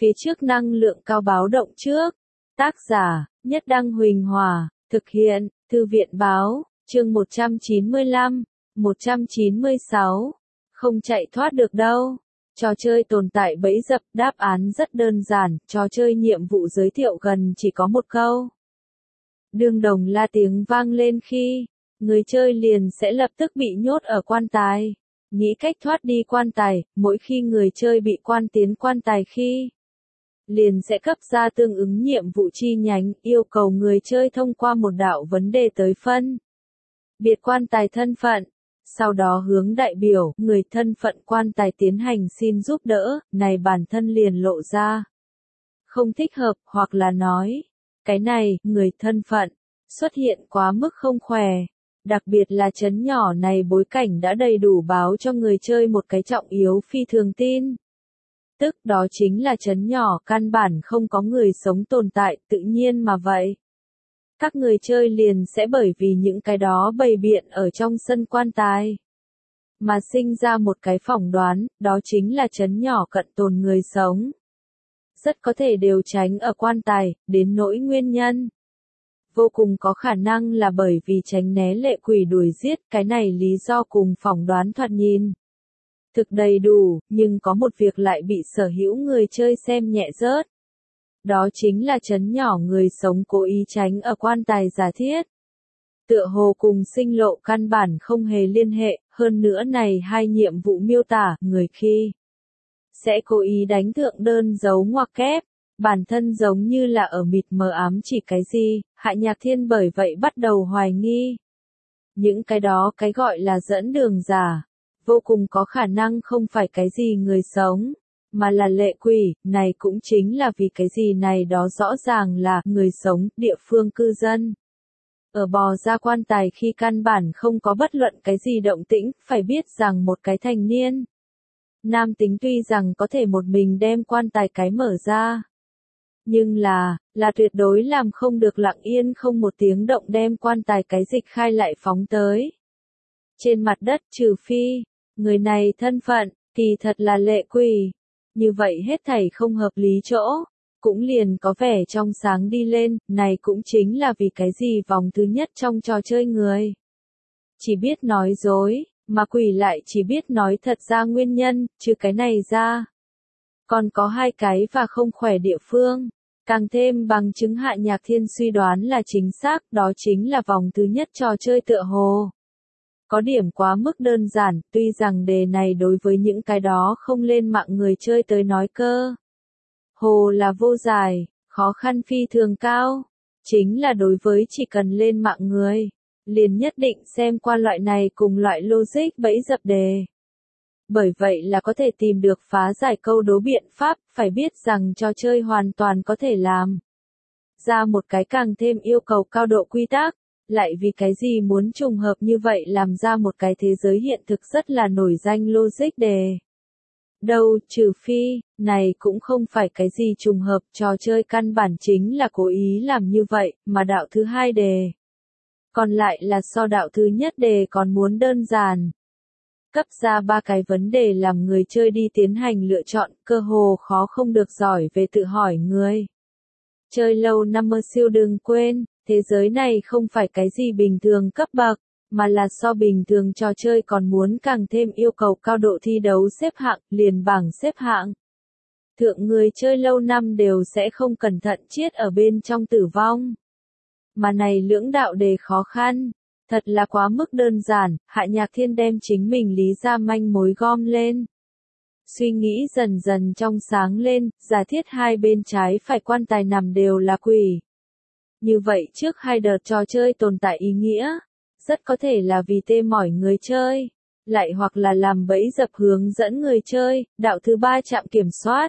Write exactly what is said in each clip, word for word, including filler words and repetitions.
Phía trước năng lượng cao báo động trước. Tác giả, Nhất Đăng Huỳnh Hòa, thực hiện, Thư viện Báo, chương một trăm chín mươi lăm, một trăm chín mươi sáu. Không chạy thoát được đâu. Trò chơi tồn tại bẫy dập, đáp án rất đơn giản, trò chơi nhiệm vụ giới thiệu gần chỉ có một câu. Đương đồng la tiếng vang lên khi, người chơi liền sẽ lập tức bị nhốt ở quan tài. Nghĩ cách thoát đi quan tài, mỗi khi người chơi bị quan tiến quan tài khi, liền sẽ cấp ra tương ứng nhiệm vụ chi nhánh, yêu cầu người chơi thông qua một đạo vấn đề tới phân biệt quan tài thân phận. Sau đó hướng đại biểu, người thân phận quan tài tiến hành xin giúp đỡ, này bản thân liền lộ ra không thích hợp, hoặc là nói, cái này, người thân phận, xuất hiện quá mức không khỏe. Đặc biệt là trấn nhỏ này bối cảnh đã đầy đủ báo cho người chơi một cái trọng yếu phi thường tin. Tức đó chính là trấn nhỏ căn bản không có người sống tồn tại, tự nhiên mà vậy. Các người chơi liền sẽ bởi vì những cái đó bày biện ở trong sân quan tài, mà sinh ra một cái phỏng đoán, đó chính là trấn nhỏ cận tồn người sống. Rất có thể đều tránh ở quan tài, đến nỗi nguyên nhân. Vô cùng có khả năng là bởi vì tránh né lệ quỷ đuổi giết, cái này lý do cùng phỏng đoán thoạt nhìn thực đầy đủ, nhưng có một việc lại bị sở hữu người chơi xem nhẹ rớt. Đó chính là trấn nhỏ người sống cố ý tránh ở quan tài giả thiết. Tựa hồ cùng sinh lộ căn bản không hề liên hệ, hơn nữa này hai nhiệm vụ miêu tả, người khi sẽ cố ý đánh thượng đơn dấu ngoặc kép, bản thân giống như là ở mịt mờ ám chỉ cái gì, Hạ Nhạc Thiên bởi vậy bắt đầu hoài nghi. Những cái đó cái gọi là dẫn đường giả, vô cùng có khả năng không phải cái gì người sống, mà là lệ quỷ, này cũng chính là vì cái gì này đó rõ ràng là người sống, địa phương cư dân. Ở bò ra quan tài khi căn bản không có bất luận cái gì động tĩnh, phải biết rằng một cái thành niên nam tính tuy rằng có thể một mình đem quan tài cái mở ra, nhưng là, là tuyệt đối làm không được lặng yên không một tiếng động đem quan tài cái dịch khai lại phóng tới trên mặt đất, trừ phi, người này thân phận, thì thật là lệ quỷ. Như vậy hết thảy không hợp lý chỗ, cũng liền có vẻ trong sáng đi lên, này cũng chính là vì cái gì vòng thứ nhất trong trò chơi người chỉ biết nói dối, mà quỷ lại chỉ biết nói thật ra nguyên nhân, chứ cái này ra. Còn có hai cái và không khỏe địa phương, càng thêm bằng chứng Hạ Nhạc Thiên suy đoán là chính xác, đó chính là vòng thứ nhất trò chơi tựa hồ có điểm quá mức đơn giản, tuy rằng đề này đối với những cái đó không lên mạng người chơi tới nói cơ hồ là vô giải, khó khăn phi thường cao, chính là đối với chỉ cần lên mạng người, liền nhất định xem qua loại này cùng loại logic bẫy dập đề. Bởi vậy là có thể tìm được phá giải câu đố biện pháp, phải biết rằng trò chơi hoàn toàn có thể làm ra một cái càng thêm yêu cầu cao độ quy tắc, lại vì cái gì muốn trùng hợp như vậy làm ra một cái thế giới hiện thực rất là nổi danh logic đề. Đâu, trừ phi, này cũng không phải cái gì trùng hợp, trò chơi căn bản chính là cố ý làm như vậy, mà đạo thứ hai đề. Còn lại là so đạo thứ nhất đề còn muốn đơn giản. Cấp ra ba cái vấn đề làm người chơi đi tiến hành lựa chọn, cơ hồ khó không được giỏi về tự hỏi người chơi lâu năm mơ siêu đừng quên, thế giới này không phải cái gì bình thường cấp bậc, mà là so bình thường trò chơi còn muốn càng thêm yêu cầu cao độ thi đấu xếp hạng, liền bảng xếp hạng. Thượng người chơi lâu năm đều sẽ không cẩn thận chiết ở bên trong tử vong. Mà này lưỡng đạo đề khó khăn, thật là quá mức đơn giản, Hạ Nhạc Thiên đem chính mình lý ra manh mối gom lên. Suy nghĩ dần dần trong sáng lên, giả thiết hai bên trái phải quan tài nằm đều là quỷ. Như vậy trước hai đợt trò chơi tồn tại ý nghĩa, rất có thể là vì tê mỏi người chơi, lại hoặc là làm bẫy dập hướng dẫn người chơi, đạo thứ ba chạm kiểm soát.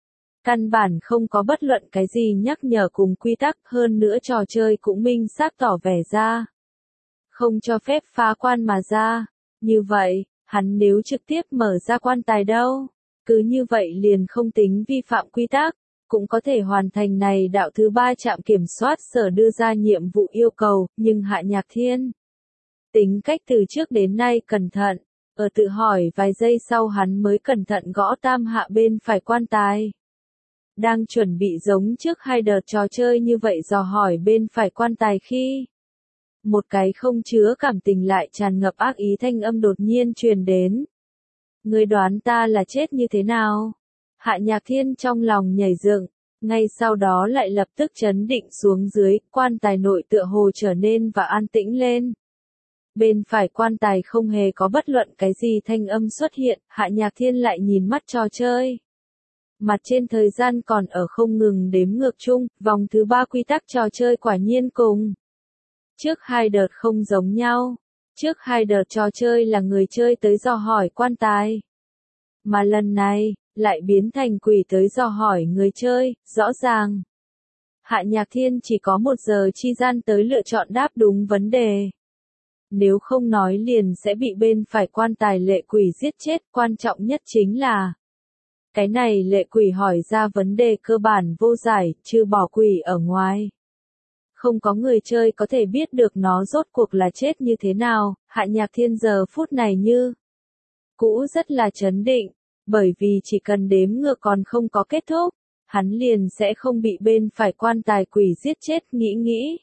Căn bản không có bất luận cái gì nhắc nhở cùng quy tắc, hơn nữa trò chơi cũng minh xác tỏ vẻ ra không cho phép phá quan mà ra. Như vậy, hắn nếu trực tiếp mở ra quan tài đâu, cứ như vậy liền không tính vi phạm quy tắc, cũng có thể hoàn thành này đạo thứ ba chạm kiểm soát sở đưa ra nhiệm vụ yêu cầu, nhưng Hạ Nhạc Thiên tính cách từ trước đến nay cẩn thận, ở tự hỏi vài giây sau hắn mới cẩn thận gõ tam hạ bên phải quan tài. đang chuẩn bị giống trước hai đợt trò chơi như vậy dò hỏi bên phải quan tài khi một cái không chứa cảm tình lại tràn ngập ác ý thanh âm đột nhiên truyền đến. Ngươi đoán ta là chết như thế nào? Hạ Nhạc Thiên trong lòng nhảy dựng, ngay sau đó lại lập tức trấn định xuống dưới, quan tài nội tựa hồ trở nên và an tĩnh lên. Bên phải quan tài không hề có bất luận cái gì thanh âm xuất hiện, Hạ Nhạc Thiên lại nhìn mắt trò chơi. Mặt trên thời gian còn ở không ngừng đếm ngược chung, vòng thứ ba quy tắc trò chơi quả nhiên cùng. Trước hai đợt không giống nhau. Trước hai đợt trò chơi là người chơi tới dò hỏi quan tài. Mà lần này, lại biến thành quỷ tới dò hỏi người chơi, rõ ràng. Hạ Nhạc Thiên chỉ có một giờ chi gian tới lựa chọn đáp đúng vấn đề. Nếu không nói liền sẽ bị bên phải quan tài lệ quỷ giết chết, quan trọng nhất chính là cái này lệ quỷ hỏi ra vấn đề cơ bản vô giải, trừ bỏ quỷ ở ngoài. Không có người chơi có thể biết được nó rốt cuộc là chết như thế nào, Hạ Nhạc Thiên giờ phút này như cũ rất là chấn định, bởi vì chỉ cần đếm ngược còn không có kết thúc, hắn liền sẽ không bị bên phải quan tài quỷ giết chết, nghĩ nghĩ.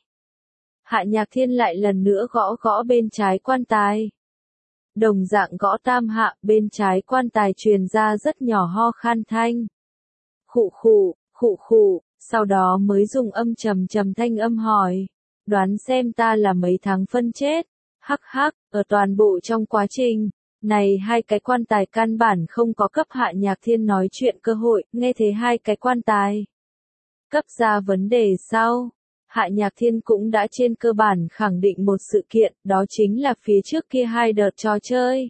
Hạ Nhạc Thiên lại lần nữa gõ gõ bên trái quan tài. Đồng dạng gõ tam hạ, bên trái quan tài truyền ra rất nhỏ ho khan thanh. Khụ khụ, khụ khụ, sau đó mới dùng âm trầm trầm thanh âm hỏi. Đoán xem ta là mấy tháng phân chết. Hắc hắc, ở toàn bộ trong quá trình này hai cái quan tài căn bản không có cấp Hạ Nhạc Thiên nói chuyện cơ hội, nghe thế hai cái quan tài cấp ra vấn đề sau. Hạ Nhạc Thiên cũng đã trên cơ bản khẳng định một sự kiện, đó chính là phía trước kia hai đợt trò chơi.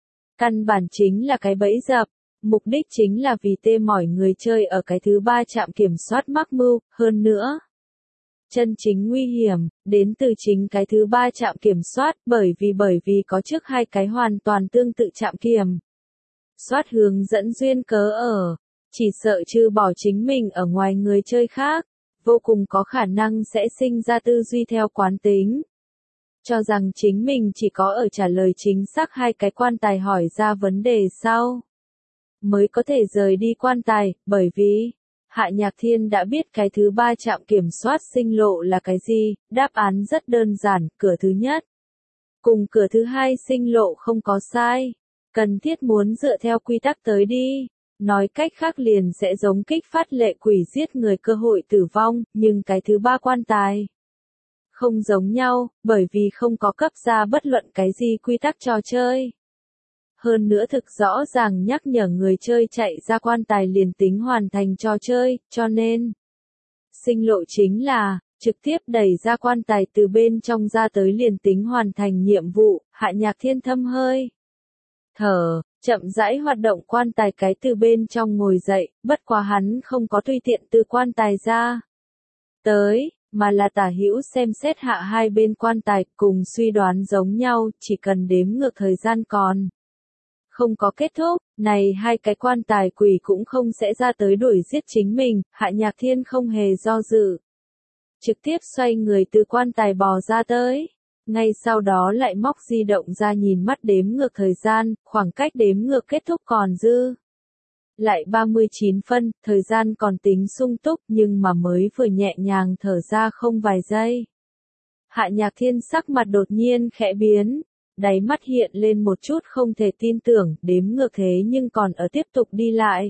Căn bản chính là cái bẫy dập, mục đích chính là vì tê mỏi người chơi ở cái thứ ba trạm kiểm soát mắc mưu, hơn nữa. Chân chính nguy hiểm, đến từ chính cái thứ ba trạm kiểm soát, bởi vì bởi vì có trước hai cái hoàn toàn tương tự trạm kiểm soát hướng dẫn duyên cớ ở, chỉ sợ trừ bỏ chính mình ở ngoài người chơi khác. Vô cùng có khả năng sẽ sinh ra tư duy theo quán tính. Cho rằng chính mình chỉ có ở trả lời chính xác hai cái quan tài hỏi ra vấn đề sau. Mới có thể rời đi quan tài, bởi vì Hạ Nhạc Thiên đã biết cái thứ ba trạm kiểm soát sinh lộ là cái gì, đáp án rất đơn giản, cửa thứ nhất. Cùng cửa thứ hai sinh lộ không có sai. Cần thiết muốn dựa theo quy tắc tới đi. Nói cách khác liền sẽ giống kích phát lệ quỷ giết người cơ hội tử vong, nhưng cái thứ ba quan tài không giống nhau, bởi vì không có cấp ra bất luận cái gì quy tắc trò chơi. Hơn nữa thực rõ ràng nhắc nhở người chơi chạy ra quan tài liền tính hoàn thành trò chơi, cho nên sinh lộ chính là trực tiếp đẩy ra quan tài từ bên trong ra tới liền tính hoàn thành nhiệm vụ. Hạ Nhạc Thiên thâm hơi thở, chậm rãi hoạt động quan tài cái từ bên trong ngồi dậy, bất quá hắn không có tùy tiện từ quan tài ra tới, mà là tả hữu xem xét hạ hai bên quan tài, cùng suy đoán giống nhau, chỉ cần đếm ngược thời gian còn không có kết thúc, này hai cái quan tài quỷ cũng không sẽ ra tới đuổi giết chính mình. Hạ Nhạc Thiên không hề do dự, trực tiếp xoay người từ quan tài bò ra tới. Ngay sau đó lại móc di động ra nhìn mắt đếm ngược thời gian, khoảng cách đếm ngược kết thúc còn dư lại ba mươi chín phân, thời gian còn tính sung túc nhưng mà mới vừa nhẹ nhàng thở ra không vài giây. Hạ Nhạc Thiên sắc mặt đột nhiên khẽ biến, đáy mắt hiện lên một chút không thể tin tưởng, đếm ngược thế nhưng còn ở tiếp tục đi lại.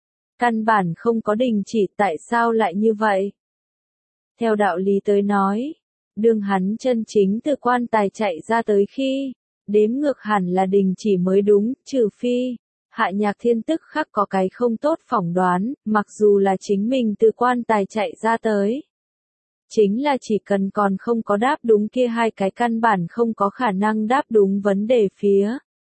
Căn bản không có đình chỉ, tại sao lại như vậy? Theo đạo lý tới nói, đương hắn chân chính từ quan tài chạy ra tới khi, đếm ngược hẳn là đình chỉ mới đúng, trừ phi. Hạ Nhạc Thiên tức khắc có cái không tốt phỏng đoán, mặc dù là chính mình từ quan tài chạy ra tới. Chính là chỉ cần còn không có đáp đúng kia hai cái căn bản không có khả năng đáp đúng vấn đề phía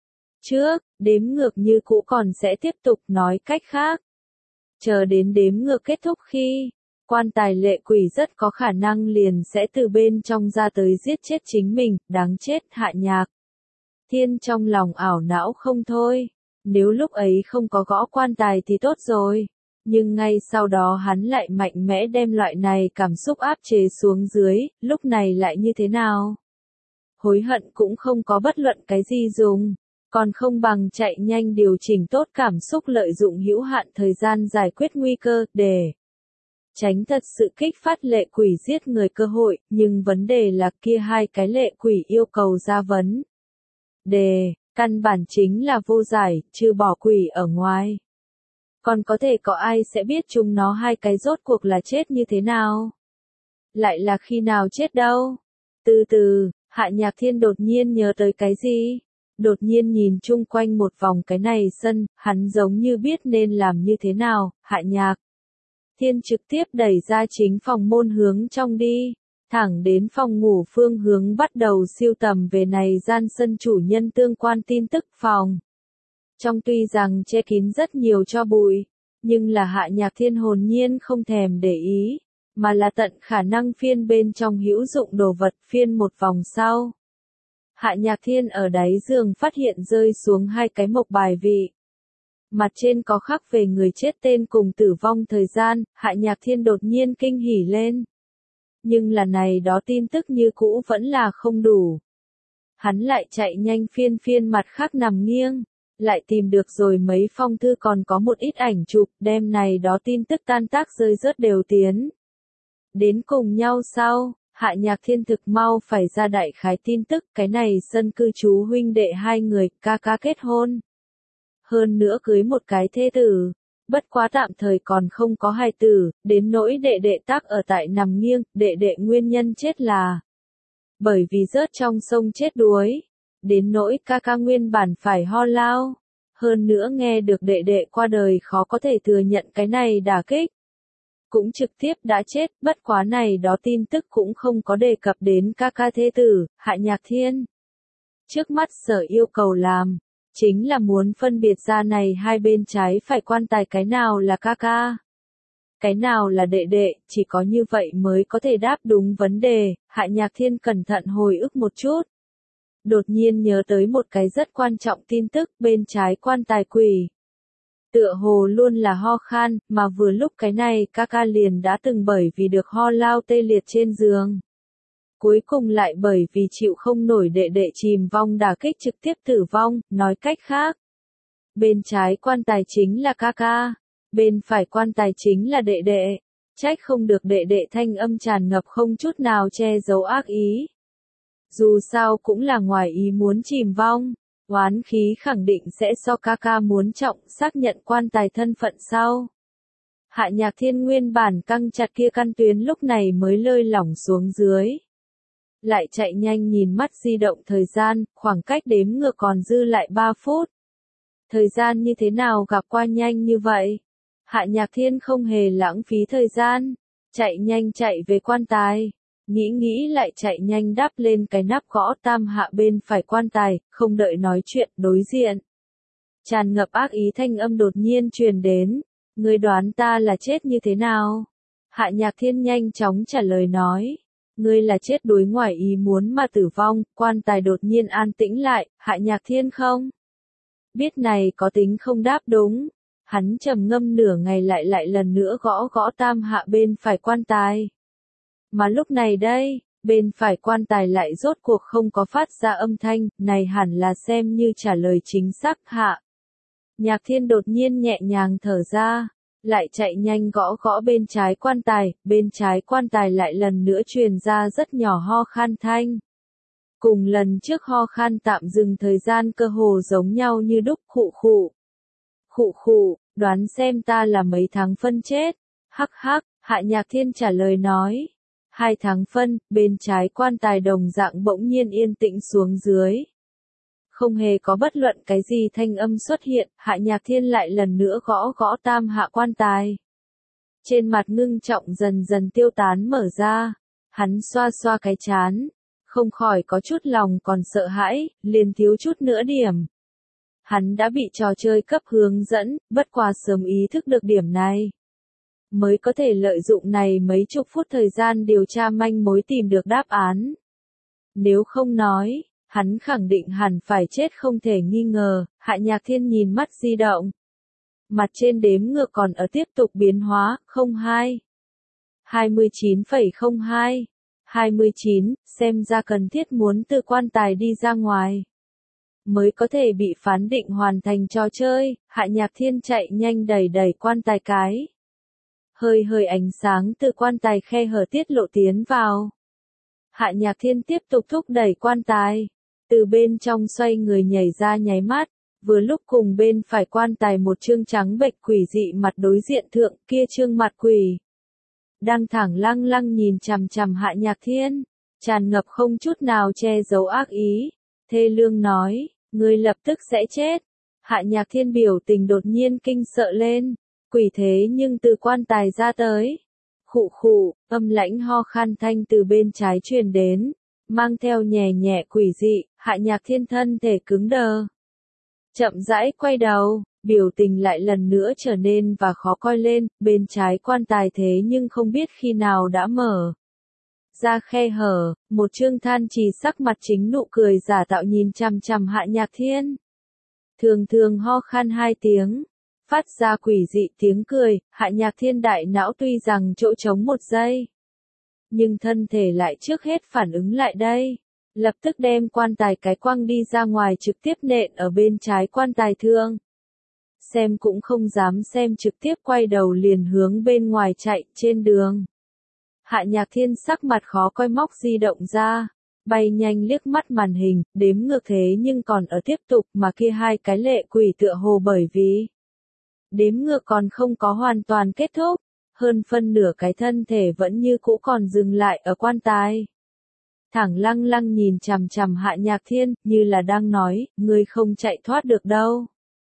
trước, đếm ngược như cũ còn sẽ tiếp tục, nói cách khác. Chờ đến đếm ngược kết thúc khi, quan tài lệ quỷ rất có khả năng liền sẽ từ bên trong ra tới giết chết chính mình, đáng chết. Hạ Nhạc Thiên trong lòng ảo não không thôi. Nếu lúc ấy không có gõ quan tài thì tốt rồi. Nhưng ngay sau đó hắn lại mạnh mẽ đem loại này cảm xúc áp chế xuống dưới, lúc này lại như thế nào? Hối hận cũng không có bất luận cái gì dùng. Còn không bằng chạy nhanh điều chỉnh tốt cảm xúc lợi dụng hữu hạn thời gian giải quyết nguy cơ, để tránh thật sự kích phát lệ quỷ giết người cơ hội, nhưng vấn đề là kia hai cái lệ quỷ yêu cầu ra vấn đề, căn bản chính là vô giải, trừ bỏ quỷ ở ngoài. Còn có thể có ai sẽ biết chúng nó hai cái rốt cuộc là chết như thế nào? Lại là khi nào chết đâu? Từ từ, Hạ Nhạc Thiên đột nhiên nhớ tới cái gì? Đột nhiên nhìn chung quanh một vòng cái này sân, hắn giống như biết nên làm như thế nào. Hạ Nhạc Thiên trực tiếp đẩy ra chính phòng môn hướng trong đi, thẳng đến phòng ngủ phương hướng bắt đầu siêu tầm về này gian sân chủ nhân tương quan tin tức phòng. Trong tuy rằng che kín rất nhiều cho bụi, nhưng là Hạ Nhạc Thiên hồn nhiên không thèm để ý, mà là tận khả năng phiên bên trong hữu dụng đồ vật phiên một vòng sau. Hạ Nhạc Thiên ở đáy giường phát hiện rơi xuống hai cái mộc bài vị. Mặt trên có khắc về người chết tên cùng tử vong thời gian, Hạ Nhạc Thiên đột nhiên kinh hỉ lên. Nhưng là này đó tin tức như cũ vẫn là không đủ. Hắn lại chạy nhanh phiên phiên mặt khác nằm nghiêng, lại tìm được rồi mấy phong thư còn có một ít ảnh chụp, đem này đó tin tức tan tác rơi rớt đều tiến. Đến cùng nhau sau, Hạ Nhạc Thiên thực mau phải ra đại khái tin tức, cái này sân cư trú huynh đệ hai người, ca ca kết hôn. Hơn nữa cưới một cái thê tử, bất quá tạm thời còn không có hài tử, đến nỗi đệ đệ tác ở tại nằm nghiêng, đệ đệ nguyên nhân chết là bởi vì rớt trong sông chết đuối, đến nỗi ca ca nguyên bản phải ho lao, hơn nữa nghe được đệ đệ qua đời khó có thể thừa nhận cái này đả kích. Cũng trực tiếp đã chết, bất quá này đó tin tức cũng không có đề cập đến ca ca thế tử, Hạ Nhạc Thiên. Trước mắt sở yêu cầu làm, chính là muốn phân biệt ra này hai bên trái phải quan tài cái nào là ca ca, cái nào là đệ đệ, chỉ có như vậy mới có thể đáp đúng vấn đề. Hạ Nhạc Thiên cẩn thận hồi ức một chút. Đột nhiên nhớ tới một cái rất quan trọng tin tức, bên trái quan tài quỷ. Tựa hồ luôn là ho khan, mà vừa lúc cái này ca ca liền đã từng bởi vì được ho lao tê liệt trên giường. Cuối cùng lại bởi vì chịu không nổi đệ đệ chìm vong đả kích trực tiếp tử vong, nói cách khác. Bên trái quan tài chính là ca ca, bên phải quan tài chính là đệ đệ. Trách không được đệ đệ thanh âm tràn ngập không chút nào che giấu ác ý. Dù sao cũng là ngoài ý muốn chìm vong. Oán khí khẳng định sẽ so ca ca muốn trọng xác nhận quan tài thân phận sau. Hạ Nhạc Thiên nguyên bản căng chặt kia căn tuyến lúc này mới lơi lỏng xuống dưới. Lại chạy nhanh nhìn mắt di động thời gian, khoảng cách đếm ngược còn dư lại ba phút. Thời gian như thế nào gặp qua nhanh như vậy? Hạ Nhạc Thiên không hề lãng phí thời gian, chạy nhanh chạy về quan tài. Nghĩ nghĩ lại chạy nhanh đắp lên cái nắp gõ tam hạ bên phải quan tài, không đợi nói chuyện, đối diện. Tràn ngập ác ý thanh âm đột nhiên truyền đến, ngươi đoán ta là chết như thế nào? Hạ Nhạc Thiên nhanh chóng trả lời nói, ngươi là chết đuối ngoài ý muốn mà tử vong. Quan tài đột nhiên an tĩnh lại, Hạ Nhạc Thiên không biết này có tính không đáp đúng. Hắn trầm ngâm nửa ngày lại lại lần nữa gõ gõ tam hạ bên phải quan tài. Mà lúc này đây, bên phải quan tài lại rốt cuộc không có phát ra âm thanh, này hẳn là xem như trả lời chính xác. Hạ Nhạc Thiên đột nhiên nhẹ nhàng thở ra, lại chạy nhanh gõ gõ bên trái quan tài, bên trái quan tài lại lần nữa truyền ra rất nhỏ ho khan thanh. Cùng lần trước ho khan tạm dừng thời gian cơ hồ giống nhau như đúc. Khụ khụ, khụ khụ, đoán xem ta là mấy tháng phân chết. Hắc hắc, Hạ Nhạc Thiên trả lời nói. Hai tháng phân, bên trái quan tài đồng dạng bỗng nhiên yên tĩnh xuống dưới. Không hề có bất luận cái gì thanh âm xuất hiện, Hạ Nhạc Thiên lại lần nữa gõ gõ tam hạ quan tài. Trên mặt ngưng trọng dần dần tiêu tán mở ra, hắn xoa xoa cái chán, không khỏi có chút lòng còn sợ hãi, liền thiếu chút nữa điểm. Hắn đã bị trò chơi cấp hướng dẫn, bất quá sớm ý thức được điểm này. Mới có thể lợi dụng này mấy chục phút thời gian điều tra manh mối tìm được đáp án. Nếu không nói, hắn khẳng định hẳn phải chết không thể nghi ngờ. Hạ Nhạc Thiên nhìn mắt di động. Mặt trên đếm ngược còn ở tiếp tục biến hóa, không hai. hai mươi chín phẩy không hai. hai mươi chín, xem ra cần thiết muốn từ quan tài đi ra ngoài. mới có thể bị phán định hoàn thành trò chơi. Hạ Nhạc Thiên chạy nhanh đẩy đẩy quan tài cái. Hơi hơi ánh sáng từ quan tài khe hở tiết lộ tiến vào. Hạ Nhạc Thiên tiếp tục thúc đẩy quan tài. Từ bên trong xoay người nhảy ra nháy mắt. Vừa lúc cùng bên phải quan tài một chương trắng bệch quỷ dị mặt đối diện thượng kia chương mặt quỷ. Đang thẳng lăng lăng nhìn chằm chằm Hạ Nhạc Thiên. Tràn ngập không chút nào che giấu ác ý. Thê lương nói, ngươi lập tức sẽ chết. Hạ Nhạc Thiên biểu tình đột nhiên kinh sợ lên. Quỷ thế nhưng từ quan tài ra tới. Khụ khụ, âm lãnh ho khan thanh từ bên trái truyền đến. Mang theo nhẹ nhẹ quỷ dị, Hạ Nhạc Thiên thân thể cứng đờ. Chậm rãi quay đầu, biểu tình lại lần nữa trở nên và khó coi lên, bên trái quan tài thế nhưng không biết khi nào đã mở. Ra khe hở, một trương than trì sắc mặt chính nụ cười giả tạo nhìn chằm chằm Hạ Nhạc Thiên. Thường thường ho khan hai tiếng, phát ra quỷ dị tiếng cười, Hạ Nhạc Thiên đại não tuy rằng chỗ trống một giây. Nhưng thân thể lại trước hết phản ứng lại đây. Lập tức đem quan tài cái quăng đi ra ngoài trực tiếp nện ở bên trái quan tài thương. Xem cũng không dám xem trực tiếp quay đầu liền hướng bên ngoài chạy trên đường. Hạ Nhạc Thiên sắc mặt khó coi móc di động ra. Bay nhanh liếc mắt màn hình, đếm ngược thế nhưng còn ở tiếp tục mà kia hai cái lệ quỷ tựa hồ bởi vì. Đếm ngược còn không có hoàn toàn kết thúc. Hơn phân nửa cái thân thể vẫn như cũ còn dừng lại ở quan tài. Thẳng lăng lăng nhìn chằm chằm Hạ Nhạc Thiên, như là đang nói, ngươi không chạy thoát được đâu.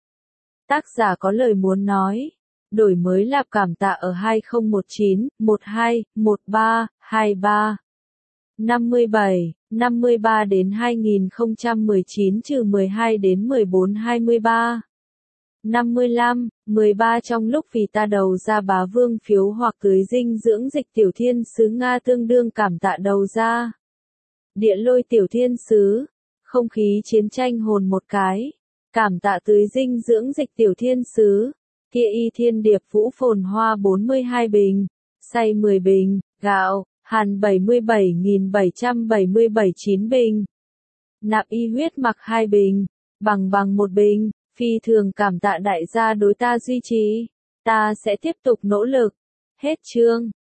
Tác giả có lời muốn nói. Đổi mới lạp cảm tạ ở hai không một chín, một hai, một ba, hai ba. năm mươi bảy, năm mươi ba đến hai nghìn không trăm mười chín trừ mười hai đến mười bốn hai mươi ba. năm mươi lăm, mười ba trong lúc vì ta đầu ra bá vương phiếu hoặc tưới dinh dưỡng dịch tiểu thiên sứ Nga tương đương cảm tạ đầu ra. Địa lôi tiểu thiên sứ, không khí chiến tranh hồn một cái, cảm tạ tưới dinh dưỡng dịch tiểu thiên sứ, kia y thiên điệp vũ phồn hoa bốn mươi hai bình, xay mười bình, gạo, hàn bảy mươi bảy nghìn bảy trăm bảy mươi bảy chín bình, nạp y huyết mặc hai bình, bằng bằng một bình, phi thường cảm tạ đại gia đối ta duy trì, ta sẽ tiếp tục nỗ lực, hết chương.